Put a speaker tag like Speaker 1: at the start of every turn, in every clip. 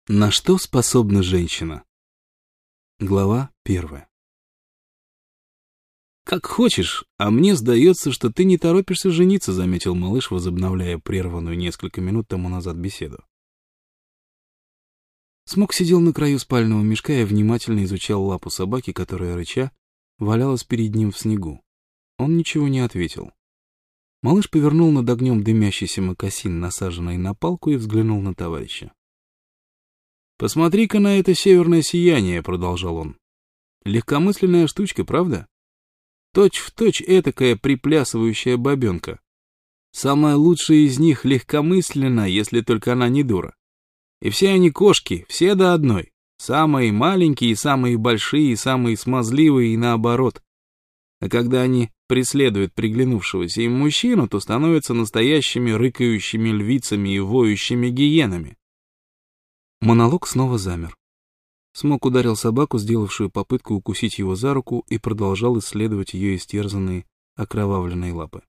Speaker 1: На что способна женщина? Глава 1. «Как хочешь, а мне сдается, что ты не торопишься жениться», — заметил малыш, возобновляя прерванную несколько минут тому назад беседу. Смок сидел на краю спального мешка и внимательно изучал лапу собаки, которая, рыча, валялась перед ним в снегу. Он ничего не ответил. Малыш повернул над огнем дымящийся мокасин, насаженный на палку, и взглянул на товарища. «Посмотри-ка на это северное сияние», — продолжал он. «Легкомысленная штучка, правда? Точь-в-точь этакая приплясывающая бабенка. Самая лучшая из них легкомысленна, если только она не дура. И все они кошки, все до одной. Самые маленькие, самые большие, самые смазливые и наоборот. А когда они преследуют приглянувшегося им мужчину, то становятся настоящими рыкающими львицами и воющими гиенами». Монолог снова замер. Смок ударил собаку, сделавшую попытку укусить его за руку, и продолжал исследовать ее истерзанные, окровавленные лапы.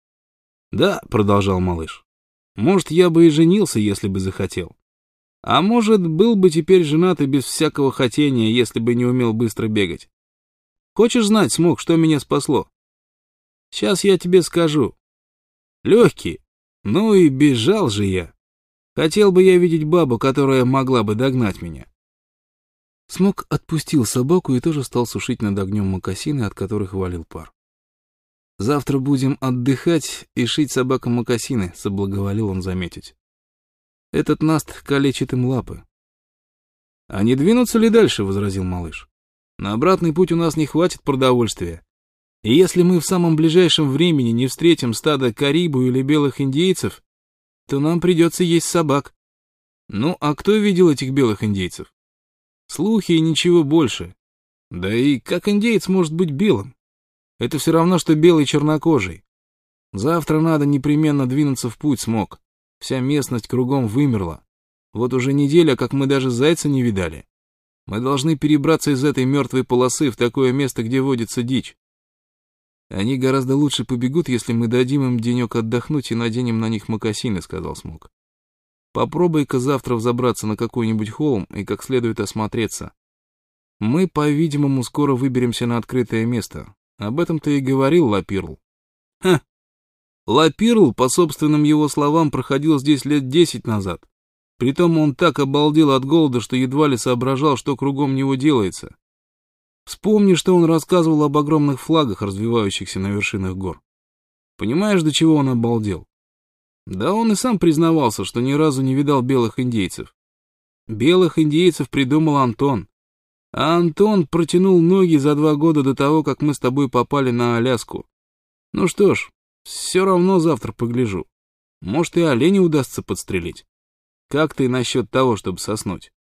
Speaker 1: «Да», — продолжал малыш, — «может, я бы и женился, если бы захотел. А может, был бы теперь женат и без всякого хотения, если бы не умел быстро бегать. Хочешь знать, Смок, что меня спасло? Сейчас я тебе скажу. Легкие. Ну и бежал же я. Хотел бы я видеть бабу, которая могла бы догнать меня». Смок отпустил собаку и тоже стал сушить над огнем мокасины, от которых валил пар. «Завтра будем отдыхать и шить собакам мокасины», — соблаговолил он заметить. «Этот наст калечит им лапы». «А не двинуться ли дальше?» — возразил малыш. «На обратный путь у нас не хватит продовольствия. И если мы в самом ближайшем времени не встретим стадо карибу или белых индейцев, то нам придется есть собак. Ну, а кто видел этих белых индейцев? Слухи и ничего больше. Да и как индеец может быть белым? Это все равно, что белый чернокожий. Завтра надо непременно двинуться в путь, Смок. Вся местность кругом вымерла. Вот уже неделя, как мы даже зайца не видали. Мы должны перебраться из этой мертвой полосы в такое место, где водится дичь. Они гораздо лучше побегут, если мы дадим им денек отдохнуть и наденем на них мокасины», — сказал Смок. «Попробуй-ка завтра взобраться на какой-нибудь холм и как следует осмотреться. Мы, по-видимому, скоро выберемся на открытое место. Об этом ты и говорил, Лапирл». «Ха! Лапирл, по собственным его словам, проходил здесь лет 10 назад. Притом он так обалдел от голода, что едва ли соображал, что кругом него делается. Вспомни, что он рассказывал об огромных флагах, развивающихся на вершинах гор. Понимаешь, до чего он обалдел? Да он и сам признавался, что ни разу не видал белых индейцев. Белых индейцев придумал Антон. А Антон протянул ноги за 2 года до того, как мы с тобой попали на Аляску. Ну что ж, все равно завтра погляжу. Может, и оленя удастся подстрелить. Как ты насчет того, чтобы соснуть?»